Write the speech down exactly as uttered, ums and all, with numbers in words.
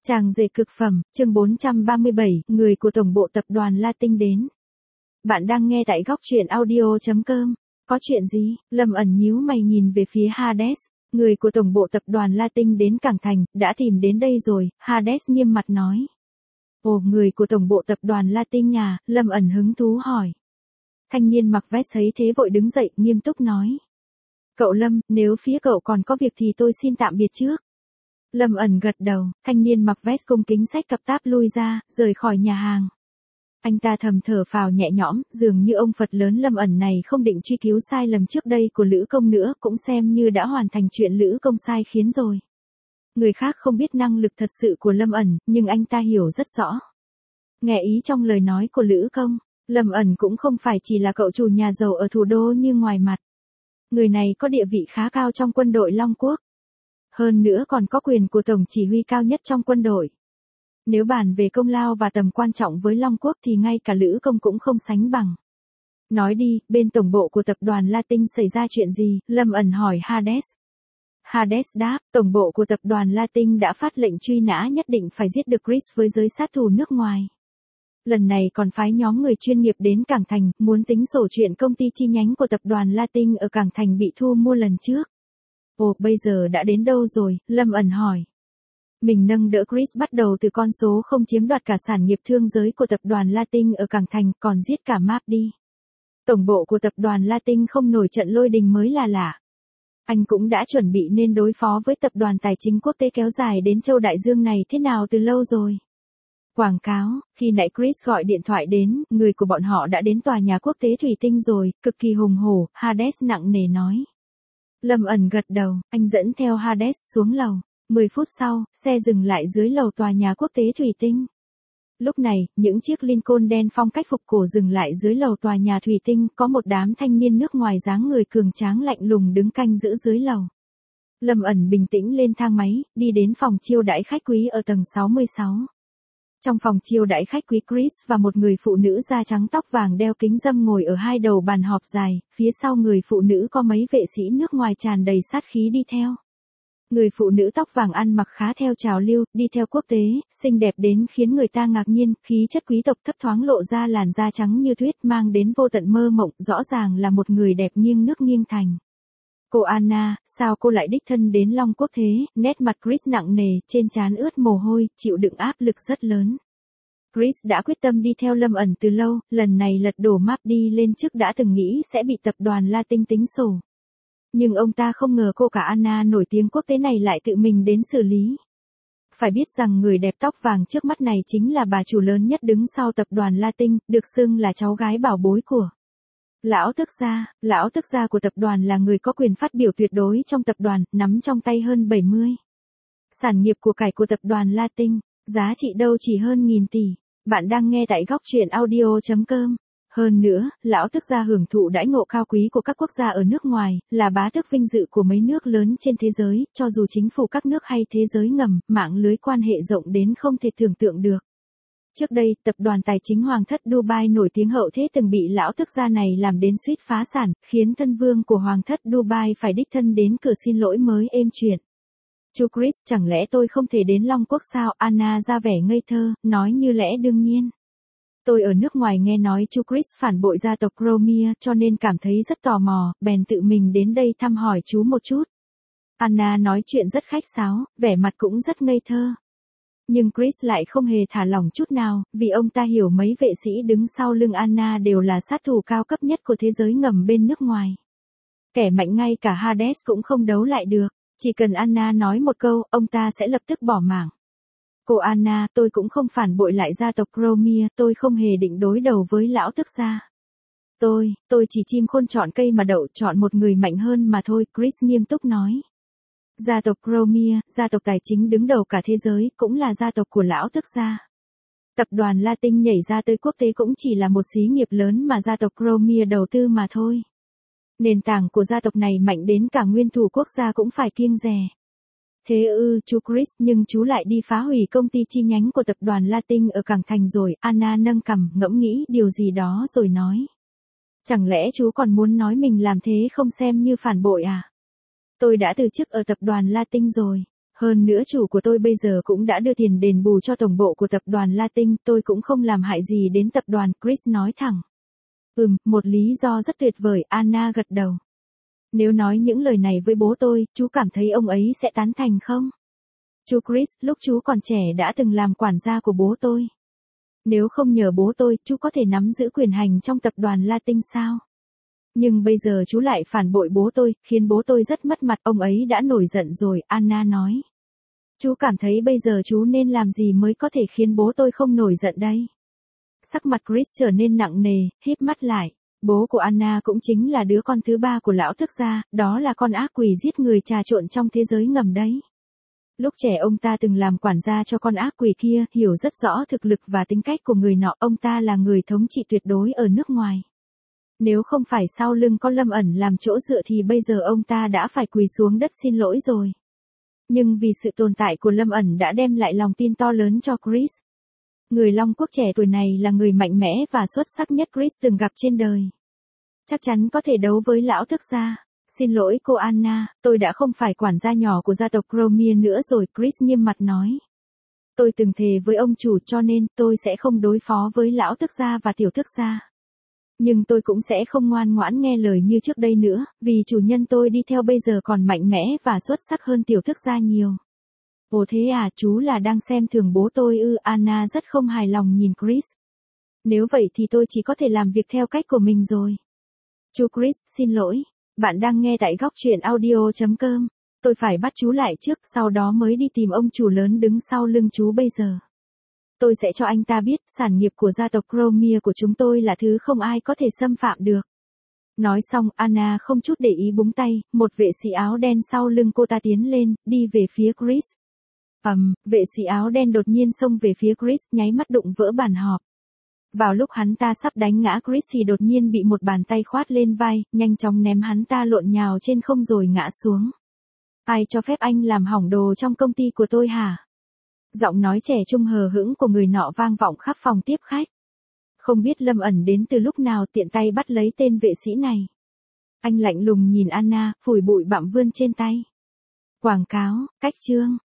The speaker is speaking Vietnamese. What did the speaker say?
Tràng rể cực phẩm, chương bốn trăm ba mươi bảy, người của tổng bộ tập đoàn Latin đến. Bạn đang nghe tại góc truyện audio chấm com. Có chuyện gì? Lâm ẩn nhíu mày nhìn về phía Hades. Người của tổng bộ tập đoàn Latin đến Cảng Thành, đã tìm đến đây rồi, Hades nghiêm mặt nói. Ồ, người của tổng bộ tập đoàn Latin nhà, Lâm ẩn hứng thú hỏi. Thanh niên mặc vest thấy thế vội đứng dậy, nghiêm túc nói. Cậu Lâm, nếu phía cậu còn có việc thì tôi xin tạm biệt trước. Lâm ẩn gật đầu, thanh niên mặc vest cung kính xách cặp táp lui ra, rời khỏi nhà hàng. Anh ta thầm thở phào nhẹ nhõm, dường như ông Phật lớn Lâm ẩn này không định truy cứu sai lầm trước đây của Lữ Công nữa, cũng xem như đã hoàn thành chuyện Lữ Công sai khiến rồi. Người khác không biết năng lực thật sự của Lâm ẩn, nhưng anh ta hiểu rất rõ. Nghe ý trong lời nói của Lữ Công, Lâm ẩn cũng không phải chỉ là cậu chủ nhà giàu ở thủ đô như ngoài mặt. Người này có địa vị khá cao trong quân đội Long Quốc. Hơn nữa còn có quyền của tổng chỉ huy cao nhất trong quân đội. Nếu bàn về công lao và tầm quan trọng với Long Quốc thì ngay cả Lữ Công cũng không sánh bằng. Nói đi, bên tổng bộ của tập đoàn Latin xảy ra chuyện gì? Lâm ẩn hỏi Hades. Hades đáp, tổng bộ của tập đoàn Latin đã phát lệnh truy nã nhất định phải giết được Chris với giới sát thủ nước ngoài. Lần này còn phái nhóm người chuyên nghiệp đến Cảng Thành, muốn tính sổ chuyện công ty chi nhánh của tập đoàn Latin ở Cảng Thành bị thu mua lần trước. Ồ, bây giờ đã đến đâu rồi? Lâm ẩn hỏi. Mình nâng đỡ Chris bắt đầu từ con số không chiếm đoạt cả sản nghiệp thương giới của tập đoàn Latin ở Cảng Thành, còn giết cả Map đi. Tổng bộ của tập đoàn Latin không nổi trận lôi đình mới là lạ. Anh cũng đã chuẩn bị nên đối phó với tập đoàn tài chính quốc tế kéo dài đến châu Đại Dương này thế nào từ lâu rồi. Quảng cáo, khi nãy Chris gọi điện thoại đến, người của bọn họ đã đến tòa nhà quốc tế Thủy Tinh rồi, cực kỳ hùng hổ, Hades nặng nề nói. Lâm ẩn gật đầu, anh dẫn theo Hades xuống lầu. mười phút sau, xe dừng lại dưới lầu tòa nhà quốc tế Thủy Tinh. Lúc này, những chiếc Lincoln đen phong cách phục cổ dừng lại dưới lầu tòa nhà Thủy Tinh, có một đám thanh niên nước ngoài dáng người cường tráng lạnh lùng đứng canh giữ dưới lầu. Lâm ẩn bình tĩnh lên thang máy, đi đến phòng chiêu đãi khách quý ở tầng sáu mươi sáu. Trong phòng chiêu đãi khách quý Chris và một người phụ nữ da trắng tóc vàng đeo kính râm ngồi ở hai đầu bàn họp dài, phía sau người phụ nữ có mấy vệ sĩ nước ngoài tràn đầy sát khí đi theo. Người phụ nữ tóc vàng ăn mặc khá theo trào lưu, đi theo quốc tế, xinh đẹp đến khiến người ta ngạc nhiên, khí chất quý tộc thấp thoáng lộ ra làn da trắng như tuyết mang đến vô tận mơ mộng, rõ ràng là một người đẹp nghiêng nước nghiêng thành. Cô Anna, sao cô lại đích thân đến Long Quốc thế? Nét mặt Chris nặng nề, trên trán ướt mồ hôi, chịu đựng áp lực rất lớn. Chris đã quyết tâm đi theo Lâm ẩn từ lâu, lần này lật đổ Map đi lên trước đã từng nghĩ sẽ bị tập đoàn Latin tính sổ. Nhưng ông ta không ngờ cô cả Anna nổi tiếng quốc tế này lại tự mình đến xử lý. Phải biết rằng người đẹp tóc vàng trước mắt này chính là bà chủ lớn nhất đứng sau tập đoàn Latin, được xưng là cháu gái bảo bối của Lão Tước gia. Lão Tước gia của tập đoàn là người có quyền phát biểu tuyệt đối trong tập đoàn, nắm trong tay hơn bảy mươi sản nghiệp của cải của tập đoàn Latin, giá trị đâu chỉ hơn nghìn tỷ. Bạn đang nghe tại góc truyện audio chấm com. Hơn nữa, Lão Tước gia hưởng thụ đãi ngộ cao quý của các quốc gia ở nước ngoài, là bá tước vinh dự của mấy nước lớn trên thế giới, cho dù chính phủ các nước hay thế giới ngầm, mạng lưới quan hệ rộng đến không thể tưởng tượng được. Trước đây, tập đoàn tài chính Hoàng thất Dubai nổi tiếng hậu thế từng bị Lão Tước gia này làm đến suýt phá sản, khiến thân vương của Hoàng thất Dubai phải đích thân đến cửa xin lỗi mới êm chuyện. Chú Chris, chẳng lẽ tôi không thể đến Long Quốc sao? Anna ra vẻ ngây thơ, nói như lẽ đương nhiên. Tôi ở nước ngoài nghe nói chú Chris phản bội gia tộc Cromia cho nên cảm thấy rất tò mò, bèn tự mình đến đây thăm hỏi chú một chút. Anna nói chuyện rất khách sáo, vẻ mặt cũng rất ngây thơ. Nhưng Chris lại không hề thả lỏng chút nào, vì ông ta hiểu mấy vệ sĩ đứng sau lưng Anna đều là sát thủ cao cấp nhất của thế giới ngầm bên nước ngoài. Kẻ mạnh ngay cả Hades cũng không đấu lại được, chỉ cần Anna nói một câu, ông ta sẽ lập tức bỏ mạng. Cô Anna, tôi cũng không phản bội lại gia tộc Cromia, tôi không hề định đối đầu với Lão Tước gia. Tôi, tôi chỉ chim khôn chọn cây mà đậu, chọn một người mạnh hơn mà thôi, Chris nghiêm túc nói. Gia tộc Cromia, gia tộc tài chính đứng đầu cả thế giới, cũng là gia tộc của Lão Tước gia. Tập đoàn Latin nhảy ra tới quốc tế cũng chỉ là một xí nghiệp lớn mà gia tộc Cromia đầu tư mà thôi. Nền tảng của gia tộc này mạnh đến cả nguyên thủ quốc gia cũng phải kiêng dè. Thế ư, chú Chris, nhưng chú lại đi phá hủy công ty chi nhánh của tập đoàn Latin ở Cảng Thành rồi. Anna nâng cằm, ngẫm nghĩ điều gì đó rồi nói. Chẳng lẽ chú còn muốn nói mình làm thế không xem như phản bội à? Tôi đã từ chức ở tập đoàn Latin rồi. Hơn nữa chủ của tôi bây giờ cũng đã đưa tiền đền bù cho tổng bộ của tập đoàn Latin, tôi cũng không làm hại gì đến tập đoàn, Chris nói thẳng. Ừm, một lý do rất tuyệt vời, Anna gật đầu. Nếu nói những lời này với bố tôi, chú cảm thấy ông ấy sẽ tán thành không? Chú Chris, lúc chú còn trẻ đã từng làm quản gia của bố tôi. Nếu không nhờ bố tôi, chú có thể nắm giữ quyền hành trong tập đoàn Latin sao? Nhưng bây giờ chú lại phản bội bố tôi, khiến bố tôi rất mất mặt, ông ấy đã nổi giận rồi, Anna nói. Chú cảm thấy bây giờ chú nên làm gì mới có thể khiến bố tôi không nổi giận đây? Sắc mặt Chris trở nên nặng nề, híp mắt lại. Bố của Anna cũng chính là đứa con thứ ba của lão thức gia, đó là con ác quỷ giết người trà trộn trong thế giới ngầm đấy. Lúc trẻ ông ta từng làm quản gia cho con ác quỷ kia, hiểu rất rõ thực lực và tính cách của người nọ, ông ta là người thống trị tuyệt đối ở nước ngoài. Nếu không phải sau lưng có Lâm ẩn làm chỗ dựa thì bây giờ ông ta đã phải quỳ xuống đất xin lỗi rồi. Nhưng vì sự tồn tại của Lâm ẩn đã đem lại lòng tin to lớn cho Chris. Người Long Quốc trẻ tuổi này là người mạnh mẽ và xuất sắc nhất Chris từng gặp trên đời. Chắc chắn có thể đấu với lão thức gia. Xin lỗi cô Anna, tôi đã không phải quản gia nhỏ của gia tộc Cromie nữa rồi, Chris nghiêm mặt nói. Tôi từng thề với ông chủ cho nên tôi sẽ không đối phó với lão thức gia và tiểu thức gia. Nhưng tôi cũng sẽ không ngoan ngoãn nghe lời như trước đây nữa, vì chủ nhân tôi đi theo bây giờ còn mạnh mẽ và xuất sắc hơn tiểu thức gia nhiều. Ồ thế à, chú là đang xem thường bố tôi ư? Anna rất không hài lòng nhìn Chris. Nếu vậy thì tôi chỉ có thể làm việc theo cách của mình rồi. Chú Chris, xin lỗi. Bạn đang nghe tại góc truyện audio chấm com. Tôi phải bắt chú lại trước, sau đó mới đi tìm ông chủ lớn đứng sau lưng chú bây giờ. Tôi sẽ cho anh ta biết, sản nghiệp của gia tộc Cromie của chúng tôi là thứ không ai có thể xâm phạm được. Nói xong, Anna không chút để ý búng tay, một vệ sĩ áo đen sau lưng cô ta tiến lên, đi về phía Chris. Ầm, um, vệ sĩ áo đen đột nhiên xông về phía Chris, nháy mắt đụng vỡ bàn họp. Vào lúc hắn ta sắp đánh ngã Chris thì đột nhiên bị một bàn tay khoát lên vai, nhanh chóng ném hắn ta lộn nhào trên không rồi ngã xuống. Ai cho phép anh làm hỏng đồ trong công ty của tôi hả? Giọng nói trẻ trung hờ hững của người nọ vang vọng khắp phòng tiếp khách. Không biết Lâm ẩn đến từ lúc nào tiện tay bắt lấy tên vệ sĩ này. Anh lạnh lùng nhìn Anna, phủi bụi bặm vươn trên tay. Quảng cáo, cách chương.